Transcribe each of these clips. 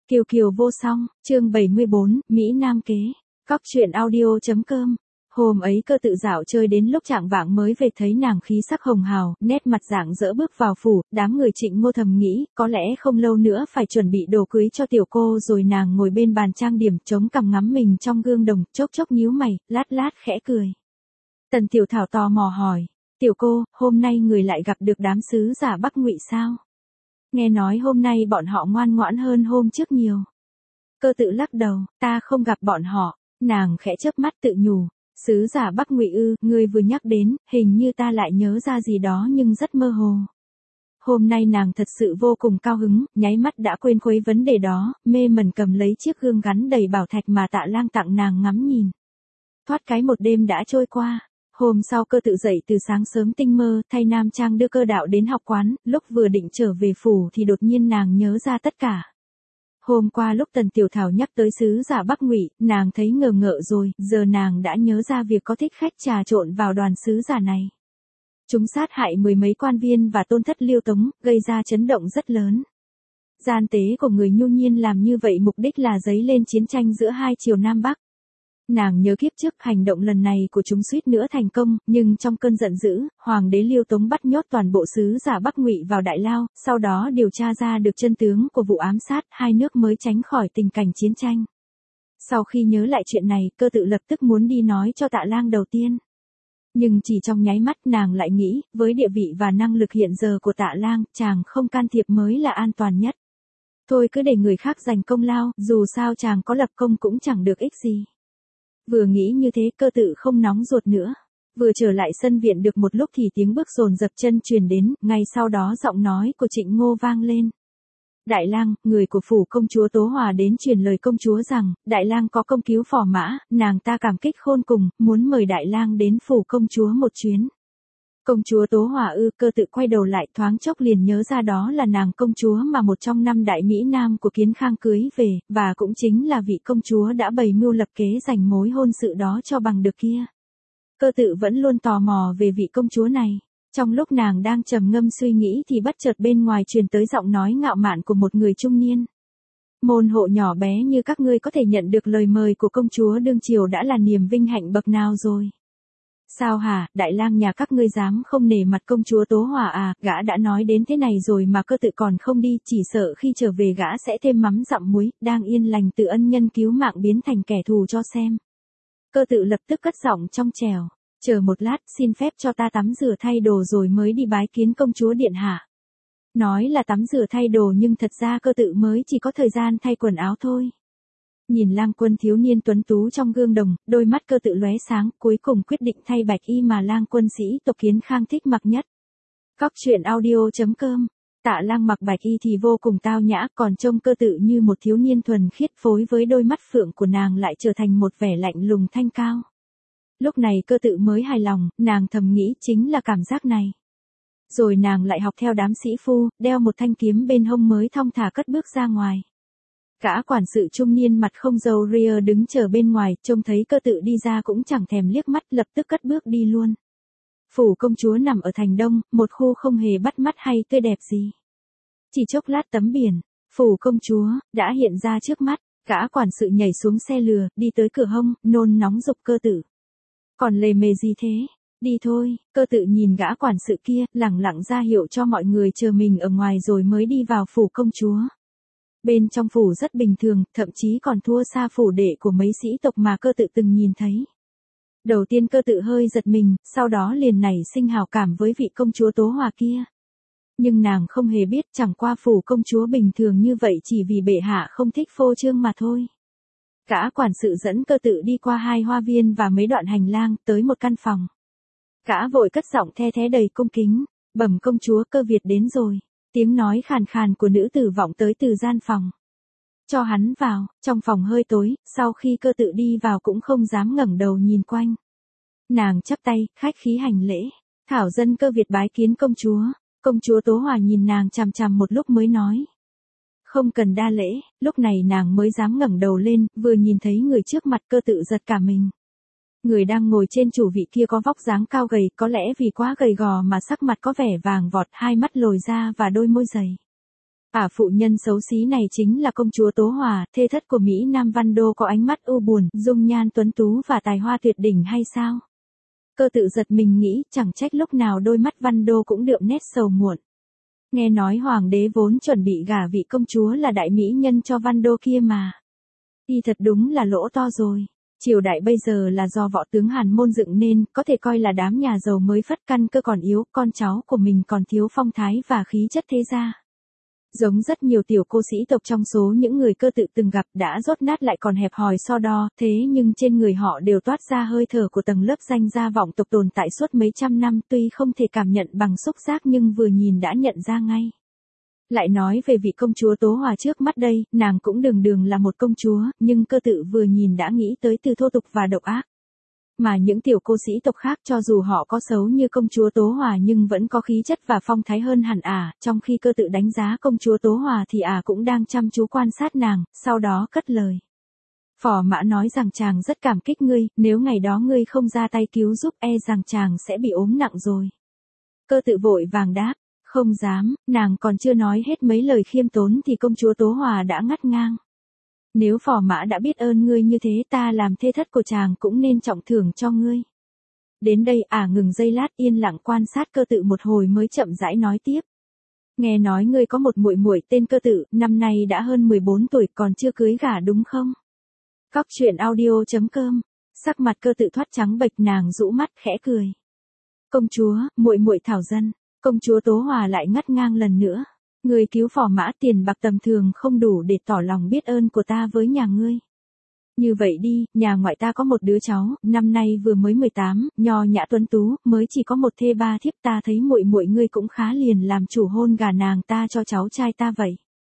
Kiều Kiều vô song, chương 74, Mỹ Nam kế. Cóc truyện audio.com. Hôm ấy Cơ Tự dạo chơi đến lúc chạng vạng mới về, thấy nàng khí sắc hồng hào, nét mặt rạng rỡ bước vào phủ. Đám người Trịnh Ngô thầm nghĩ, có lẽ không lâu nữa phải chuẩn bị đồ cưới cho tiểu cô rồi. Nàng ngồi bên bàn trang điểm, chống cằm ngắm mình trong gương đồng, chốc chốc nhíu mày, lát lát khẽ cười. Tần Tiểu Thảo tò mò hỏi, tiểu cô, hôm nay người lại gặp được đám sứ giả Bắc Ngụy sao? Nghe nói hôm nay bọn họ ngoan ngoãn hơn hôm trước nhiều. Cơ Tự lắc đầu, ta không gặp bọn họ. Nàng khẽ chớp mắt tự nhủ, sứ giả Bắc Ngụy ư? Ngươi vừa nhắc đến, hình như ta lại nhớ ra gì đó nhưng rất mơ hồ. Hôm nay nàng thật sự vô cùng cao hứng, nháy mắt đã quên khuấy vấn đề đó, mê mẩn cầm lấy chiếc gương gắn đầy bảo thạch mà Tạ Lang tặng nàng ngắm nhìn. Thoát cái một đêm đã trôi qua. Hôm sau Cơ Tự dậy từ sáng sớm tinh mơ, thay nam trang đưa Cơ Đạo đến học quán. Lúc vừa định trở về phủ thì đột nhiên nàng nhớ ra tất cả. Hôm qua lúc Tần Tiểu Thảo nhắc tới sứ giả Bắc Ngụy, nàng thấy ngờ ngợ rồi, giờ nàng đã nhớ ra việc có thích khách trà trộn vào đoàn sứ giả này. Chúng sát hại mười mấy quan viên và tôn thất Liêu Tống, gây ra chấn động rất lớn. Gian tế của người nhu nhiên làm như vậy mục đích là dấy lên chiến tranh giữa hai triều Nam Bắc. Nàng nhớ kiếp trước hành động lần này của chúng suýt nữa thành công, nhưng trong cơn giận dữ, Hoàng đế Liêu Tống bắt nhốt toàn bộ sứ giả Bắc Ngụy vào đại lao, sau đó điều tra ra được chân tướng của vụ ám sát, hai nước mới tránh khỏi tình cảnh chiến tranh. Sau khi nhớ lại chuyện này, Cơ Tự lập tức muốn đi nói cho Tạ Lang đầu tiên. Nhưng chỉ trong nháy mắt nàng lại nghĩ, với địa vị và năng lực hiện giờ của Tạ Lang, chàng không can thiệp mới là an toàn nhất. Thôi cứ để người khác giành công lao, dù sao chàng có lập công cũng chẳng được ích gì. Vừa nghĩ như thế, Cơ Tự không nóng ruột nữa. Vừa trở lại sân viện được một lúc thì tiếng bước dồn dập chân truyền đến, ngay sau đó giọng nói của Trịnh Ngô vang lên. Đại lang, người của phủ công chúa Tố Hòa đến truyền lời công chúa rằng, Đại lang có công cứu phò mã, nàng ta cảm kích khôn cùng, muốn mời Đại lang đến phủ công chúa một chuyến. Công chúa Tố Hòa ư? Cơ Tự quay đầu lại, thoáng chốc liền nhớ ra đó là nàng công chúa mà một trong 5 đại Mỹ Nam của Kiến Khang cưới về, và cũng chính là vị công chúa đã bày mưu lập kế giành mối hôn sự đó cho bằng được kia. Cơ Tự vẫn luôn tò mò về vị công chúa này. Trong lúc nàng đang trầm ngâm suy nghĩ thì bất chợt bên ngoài truyền tới giọng nói ngạo mạn của một người trung niên. Môn hộ nhỏ bé như các ngươi có thể nhận được lời mời của công chúa đương triều đã là niềm vinh hạnh bậc nào rồi. Sao hả, Đại lang nhà các ngươi dám không nể mặt công chúa Tố Hòa à? Gã đã nói đến thế này rồi mà Cơ Tự còn không đi, chỉ sợ khi trở về gã sẽ thêm mắm dặm muối, đang yên lành từ ân nhân cứu mạng biến thành kẻ thù cho xem. Cơ Tự lập tức cất giọng trong trẻo, chờ một lát, xin phép cho ta tắm rửa thay đồ rồi mới đi bái kiến công chúa điện hạ. Nói là tắm rửa thay đồ nhưng thật ra Cơ Tự mới chỉ có thời gian thay quần áo thôi. Nhìn Lang Quân thiếu niên tuấn tú trong gương đồng, đôi mắt Cơ Tự lóe sáng, cuối cùng quyết định thay bạch y mà Lang Quân sĩ tộc Kiến Khang thích mặc nhất. Cóc truyện audio.com. Tạ Lang mặc bạch y thì vô cùng tao nhã, còn trông Cơ Tự như một thiếu niên thuần khiết, phối với đôi mắt phượng của nàng lại trở thành một vẻ lạnh lùng thanh cao. Lúc này Cơ Tự mới hài lòng, nàng thầm nghĩ chính là cảm giác này. Rồi nàng lại học theo đám sĩ phu, đeo một thanh kiếm bên hông mới thong thả cất bước ra ngoài. Gã quản sự trung niên mặt không râu ria đứng chờ bên ngoài, trông thấy Cơ Tự đi ra cũng chẳng thèm liếc mắt, lập tức cất bước đi luôn. Phủ công chúa nằm ở thành đông, một khu không hề bắt mắt hay tươi đẹp gì. Chỉ chốc lát tấm biển, phủ công chúa, đã hiện ra trước mắt. Gã quản sự nhảy xuống xe lừa, đi tới cửa hông, nôn nóng giục Cơ Tự. Còn lề mề gì thế? Đi thôi. Cơ Tự nhìn gã quản sự kia, lẳng lặng ra hiệu cho mọi người chờ mình ở ngoài rồi mới đi vào phủ công chúa. Bên trong phủ rất bình thường, thậm chí còn thua xa phủ đệ của mấy sĩ tộc mà Cơ Tự từng nhìn thấy. Đầu tiên Cơ Tự hơi giật mình, sau đó liền nảy sinh hảo cảm với vị công chúa Tố Hòa kia. Nhưng nàng không hề biết chẳng qua phủ công chúa bình thường như vậy chỉ vì bệ hạ không thích phô trương mà thôi. Gã quản sự dẫn Cơ Tự đi qua 2 hoa viên và mấy đoạn hành lang, tới một căn phòng. Gã vội cất giọng the thé đầy cung kính, bẩm công chúa, Cơ Việt đến rồi. Tiếng nói khàn khàn của nữ tử vọng tới từ gian phòng. Cho hắn vào. Trong phòng hơi tối, sau khi Cơ Tự đi vào cũng không dám ngẩng đầu nhìn quanh. Nàng chắp tay, khách khí hành lễ. Thảo dân Cơ Việt bái kiến công chúa. Công chúa Tố Hòa nhìn nàng chằm chằm một lúc mới nói. Không cần đa lễ. Lúc này nàng mới dám ngẩng đầu lên, vừa nhìn thấy người trước mặt Cơ Tự giật cả mình. Người đang ngồi trên chủ vị kia có vóc dáng cao gầy, có lẽ vì quá gầy gò mà sắc mặt có vẻ vàng vọt, hai mắt lồi ra và đôi môi dày. Phụ nhân xấu xí này chính là công chúa Tố Hòa, thê thất của Mỹ Nam Văn Đô có ánh mắt u buồn, dung nhan tuấn tú và tài hoa tuyệt đỉnh hay sao? Cơ tự giật mình nghĩ, chẳng trách lúc nào đôi mắt Văn Đô cũng đượm nét sầu muộn. Nghe nói hoàng đế vốn chuẩn bị gả vị công chúa là đại mỹ nhân cho Văn Đô kia mà. Y thật đúng là lỗ to rồi. Triều đại bây giờ là do võ tướng Hàn Môn dựng nên, có thể coi là đám nhà giàu mới phất căn cơ còn yếu, con cháu của mình còn thiếu phong thái và khí chất thế gia. Giống rất nhiều tiểu cô sĩ tộc trong số những người cơ tự từng gặp đã rốt nát lại còn hẹp hòi so đo, thế nhưng trên người họ đều toát ra hơi thở của tầng lớp danh gia vọng tộc tồn tại suốt mấy trăm năm, tuy không thể cảm nhận bằng xúc giác nhưng vừa nhìn đã nhận ra ngay. Lại nói về vị công chúa Tố Hòa trước mắt đây, nàng cũng đường đường là một công chúa, nhưng cơ tự vừa nhìn đã nghĩ tới từ thô tục và độc ác. Mà những tiểu cô sĩ tộc khác cho dù họ có xấu như công chúa Tố Hòa nhưng vẫn có khí chất và phong thái hơn hẳn trong khi cơ tự đánh giá công chúa Tố Hòa thì cũng đang chăm chú quan sát nàng, sau đó cất lời. Phò Mã nói rằng chàng rất cảm kích ngươi, nếu ngày đó ngươi không ra tay cứu giúp rằng chàng sẽ bị ốm nặng rồi. Cơ tự vội vàng đáp, không dám, nàng còn chưa nói hết mấy lời khiêm tốn thì công chúa Tố Hòa đã ngắt ngang. Nếu Phò Mã đã biết ơn ngươi như thế ta làm thê thất của chàng cũng nên trọng thưởng cho ngươi. Đến đây ngừng giây lát yên lặng quan sát cơ tự một hồi mới chậm rãi nói tiếp. Nghe nói ngươi có một muội muội tên Cơ Tự, năm nay đã hơn 14 tuổi còn chưa cưới gả đúng không? Cóc truyện audio.com. Sắc mặt Cơ Tự thoát trắng bệch, nàng rũ mắt khẽ cười. Công chúa, muội muội Thảo Dân. Công chúa Tố Hòa lại ngắt ngang lần nữa. Ngươi cứu Phò Mã tiền bạc tầm thường không đủ để tỏ lòng biết ơn của ta với nhà ngươi. Như vậy đi, nhà ngoại ta có một đứa cháu, năm nay vừa mới 18, nho nhã tuấn tú, mới chỉ có một thê ba thiếp, ta thấy muội muội ngươi cũng khá, liền làm chủ hôn gả nàng ta cho cháu trai ta vậy.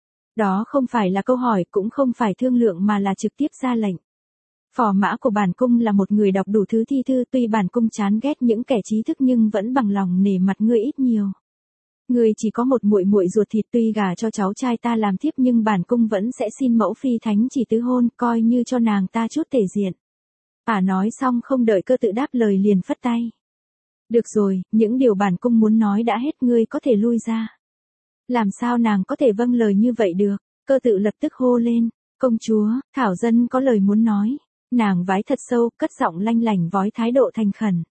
Đó không phải là câu hỏi, cũng không phải thương lượng mà là trực tiếp ra lệnh. Phò Mã của bản cung là một người đọc đủ thứ thi thư, tuy bản cung chán ghét những kẻ trí thức nhưng vẫn bằng lòng nể mặt ngươi ít nhiều. Ngươi chỉ có một muội muội ruột thịt, tuy gả cho cháu trai ta làm thiếp nhưng bản cung vẫn sẽ xin mẫu phi thánh chỉ tứ hôn, coi như cho nàng ta chút thể diện. Nói xong không đợi Cơ Tự đáp lời liền phất tay. Được rồi, những điều bản cung muốn nói đã hết, ngươi có thể lui ra. Làm sao nàng có thể vâng lời như vậy được? Cơ Tự lập tức hô lên. Công chúa, Thảo Dân có lời muốn nói. Nàng vái thật sâu, cất giọng lanh lảnh vói thái độ thành khẩn.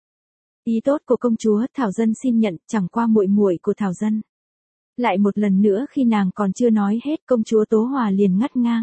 Ý tốt của công chúa, Thảo Dân xin nhận, chẳng qua muội muội của Thảo Dân. Lại một lần nữa khi nàng còn chưa nói hết, công chúa Tố Hòa liền ngắt ngang.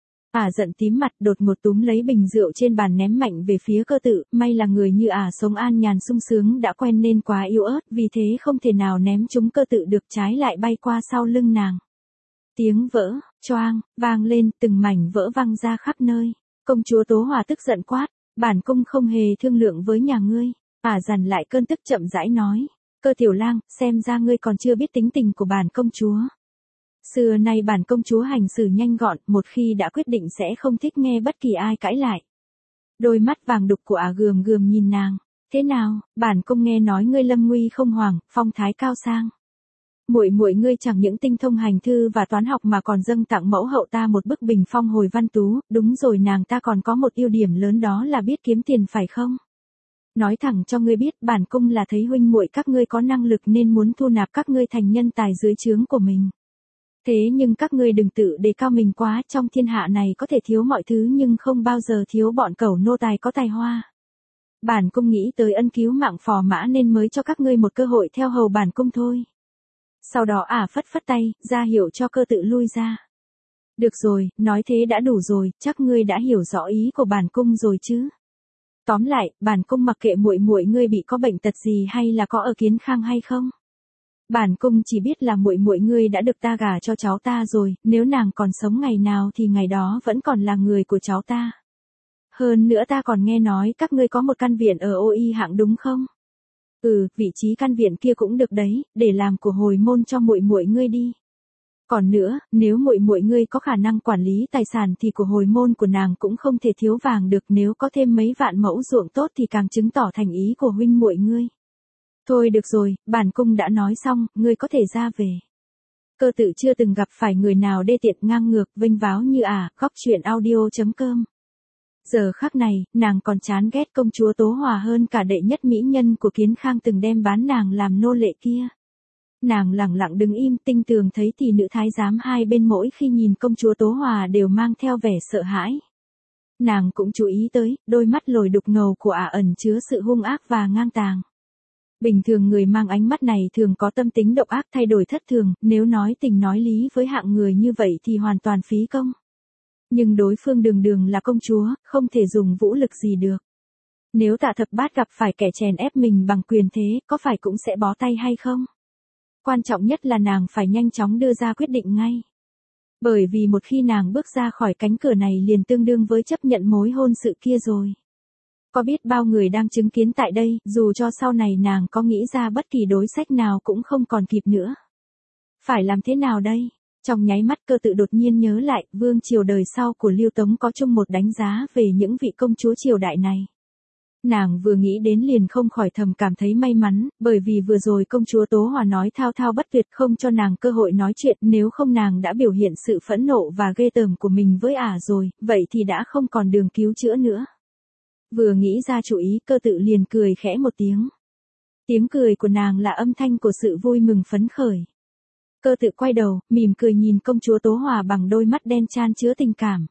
Giận tím mặt, đột ngột túm lấy bình rượu trên bàn ném mạnh về phía Cơ Tự, may là người như sống an nhàn sung sướng đã quen nên quá yếu ớt, vì thế không thể nào ném trúng Cơ Tự được, trái lại bay qua sau lưng nàng. Tiếng vỡ, choang, vang lên, từng mảnh vỡ văng ra khắp nơi. Công chúa Tố Hòa tức giận quát, bản cung không hề thương lượng với nhà ngươi. Dằn lại cơn tức chậm rãi nói, Cơ tiểu lang, xem ra ngươi còn chưa biết tính tình của bản công chúa. Xưa nay bản công chúa hành xử nhanh gọn, một khi đã quyết định sẽ không thích nghe bất kỳ ai cãi lại. Đôi mắt vàng đục của gườm gườm nhìn nàng, thế nào, bản cung nghe nói ngươi lâm nguy không hoàng, phong thái cao sang. Muội muội ngươi chẳng những tinh thông hành thư và toán học mà còn dâng tặng mẫu hậu ta một bức bình phong hồi văn tú, đúng rồi, nàng ta còn có một ưu điểm lớn, đó là biết kiếm tiền phải không? Nói thẳng cho ngươi biết, bản cung là thấy huynh muội các ngươi có năng lực nên muốn thu nạp các ngươi thành nhân tài dưới trướng của mình. Thế nhưng các ngươi đừng tự đề cao mình quá, trong thiên hạ này có thể thiếu mọi thứ nhưng không bao giờ thiếu bọn cẩu nô tài có tài hoa. Bản cung nghĩ tới ân cứu mạng Phò Mã nên mới cho các ngươi một cơ hội theo hầu bản cung thôi. Sau đó phất phất tay, ra hiệu cho Cơ Tự lui ra. Được rồi, nói thế đã đủ rồi, chắc ngươi đã hiểu rõ ý của bản cung rồi chứ. Tóm lại, bản cung mặc kệ muội muội ngươi bị có bệnh tật gì hay là có ở kiến khang hay không. Bản cung chỉ biết là muội muội ngươi đã được ta gả cho cháu ta rồi, nếu nàng còn sống ngày nào thì ngày đó vẫn còn là người của cháu ta. Hơn nữa ta còn nghe nói các ngươi có một căn viện ở Ô Y hạng đúng không? Vị trí căn viện kia cũng được đấy, để làm của hồi môn cho muội muội ngươi đi. Còn nữa, nếu muội muội ngươi có khả năng quản lý tài sản thì của hồi môn của nàng cũng không thể thiếu vàng được, nếu có thêm mấy vạn mẫu ruộng tốt thì càng chứng tỏ thành ý của huynh muội ngươi. Thôi được rồi, bản cung đã nói xong, ngươi có thể ra về. Cơ Tự chưa từng gặp phải người nào đê tiện ngang ngược, vênh váo như Cóc truyện audio.com. Giờ khắc này, nàng còn chán ghét công chúa Tố Hòa hơn cả đệ nhất mỹ nhân của Kiến Khang từng đem bán nàng làm nô lệ kia. Nàng lẳng lặng đứng im, tinh tường thấy tỷ nữ thái giám hai bên mỗi khi nhìn công chúa Tố Hòa đều mang theo vẻ sợ hãi. Nàng cũng chú ý tới, đôi mắt lồi đục ngầu của ả ẩn chứa sự hung ác và ngang tàng. Bình thường người mang ánh mắt này thường có tâm tính độc ác thay đổi thất thường, nếu nói tình nói lý với hạng người như vậy thì hoàn toàn phí công. Nhưng đối phương đường đường là công chúa, không thể dùng vũ lực gì được. Nếu Tạ Thập Bát gặp phải kẻ chèn ép mình bằng quyền thế, có phải cũng sẽ bó tay hay không? Quan trọng nhất là nàng phải nhanh chóng đưa ra quyết định ngay. Bởi vì một khi nàng bước ra khỏi cánh cửa này liền tương đương với chấp nhận mối hôn sự kia rồi. Có biết bao người đang chứng kiến tại đây, dù cho sau này nàng có nghĩ ra bất kỳ đối sách nào cũng không còn kịp nữa. Phải làm thế nào đây? Trong nháy mắt Cơ Tự đột nhiên nhớ lại, vương triều đời sau của Liêu Tống có chung một đánh giá về những vị công chúa triều đại này. Nàng vừa nghĩ đến liền không khỏi thầm cảm thấy may mắn, bởi vì vừa rồi công chúa Tố Hòa nói thao thao bất tuyệt không cho nàng cơ hội nói chuyện, nếu không nàng đã biểu hiện sự phẫn nộ và ghê tởm của mình với ả rồi, vậy thì đã không còn đường cứu chữa nữa. Vừa nghĩ ra chủ ý, Cơ Tự liền cười khẽ một tiếng. Tiếng cười của nàng là âm thanh của sự vui mừng phấn khởi. Cơ Tự quay đầu, mỉm cười nhìn công chúa Tố Hòa bằng đôi mắt đen chan chứa tình cảm.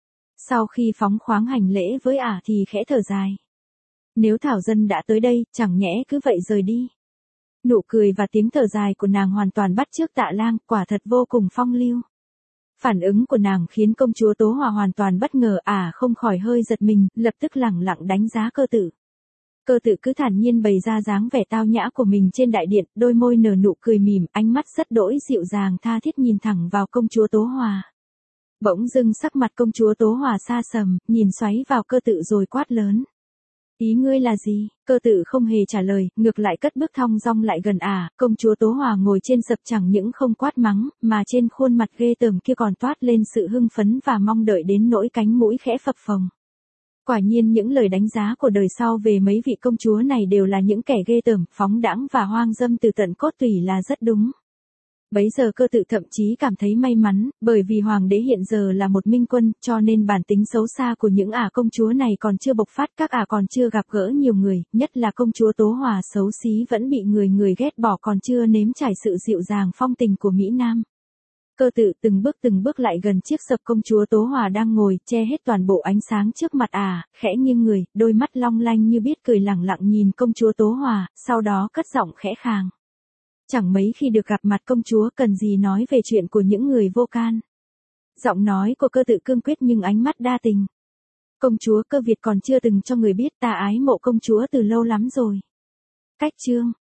Sau khi phóng khoáng hành lễ với ả thì khẽ thở dài. Nếu Thảo Dân đã tới đây, chẳng nhẽ cứ vậy rời đi. Nụ cười và tiếng thở dài của nàng hoàn toàn bắt chước Tạ Lang, quả thật vô cùng phong lưu. Phản ứng của nàng khiến công chúa Tố Hòa hoàn toàn bất ngờ, không khỏi hơi giật mình, lập tức lẳng lặng đánh giá Cơ Tự. Cơ Tự cứ thản nhiên bày ra dáng vẻ tao nhã của mình trên đại điện, đôi môi nở nụ cười mỉm, ánh mắt rất đỗi dịu dàng tha thiết nhìn thẳng vào công chúa Tố Hòa. Bỗng dưng sắc mặt công chúa Tố Hòa xa sầm, nhìn xoáy vào Cơ Tự rồi quát lớn. Ý ngươi là gì? Cơ Tự không hề trả lời, ngược lại cất bước thong dong lại gần công chúa Tố Hòa ngồi trên sập chẳng những không quát mắng, mà trên khuôn mặt ghê tởm kia còn toát lên sự hưng phấn và mong đợi đến nỗi cánh mũi khẽ phập phồng. Quả nhiên những lời đánh giá của đời sau về mấy vị công chúa này đều là những kẻ ghê tởm, phóng đãng và hoang dâm từ tận cốt tủy là rất đúng. Bấy giờ Cơ Tự thậm chí cảm thấy may mắn, bởi vì hoàng đế hiện giờ là một minh quân, cho nên bản tính xấu xa của những công chúa này còn chưa bộc phát, các còn chưa gặp gỡ nhiều người, nhất là công chúa Tố Hòa xấu xí vẫn bị người ghét bỏ, còn chưa nếm trải sự dịu dàng phong tình của Mỹ Nam. Cơ Tự từng bước lại gần chiếc sập công chúa Tố Hòa đang ngồi, che hết toàn bộ ánh sáng trước mặt khẽ nghiêng người, đôi mắt long lanh như biết cười lẳng lặng nhìn công chúa Tố Hòa, sau đó cất giọng khẽ khàng. Chẳng mấy khi được gặp mặt công chúa, cần gì nói về chuyện của những người vô can. Giọng nói của Cơ Tự cương quyết nhưng ánh mắt đa tình. Công chúa Cơ Việt còn chưa từng cho người biết ta ái mộ công chúa từ lâu lắm rồi. Cách chương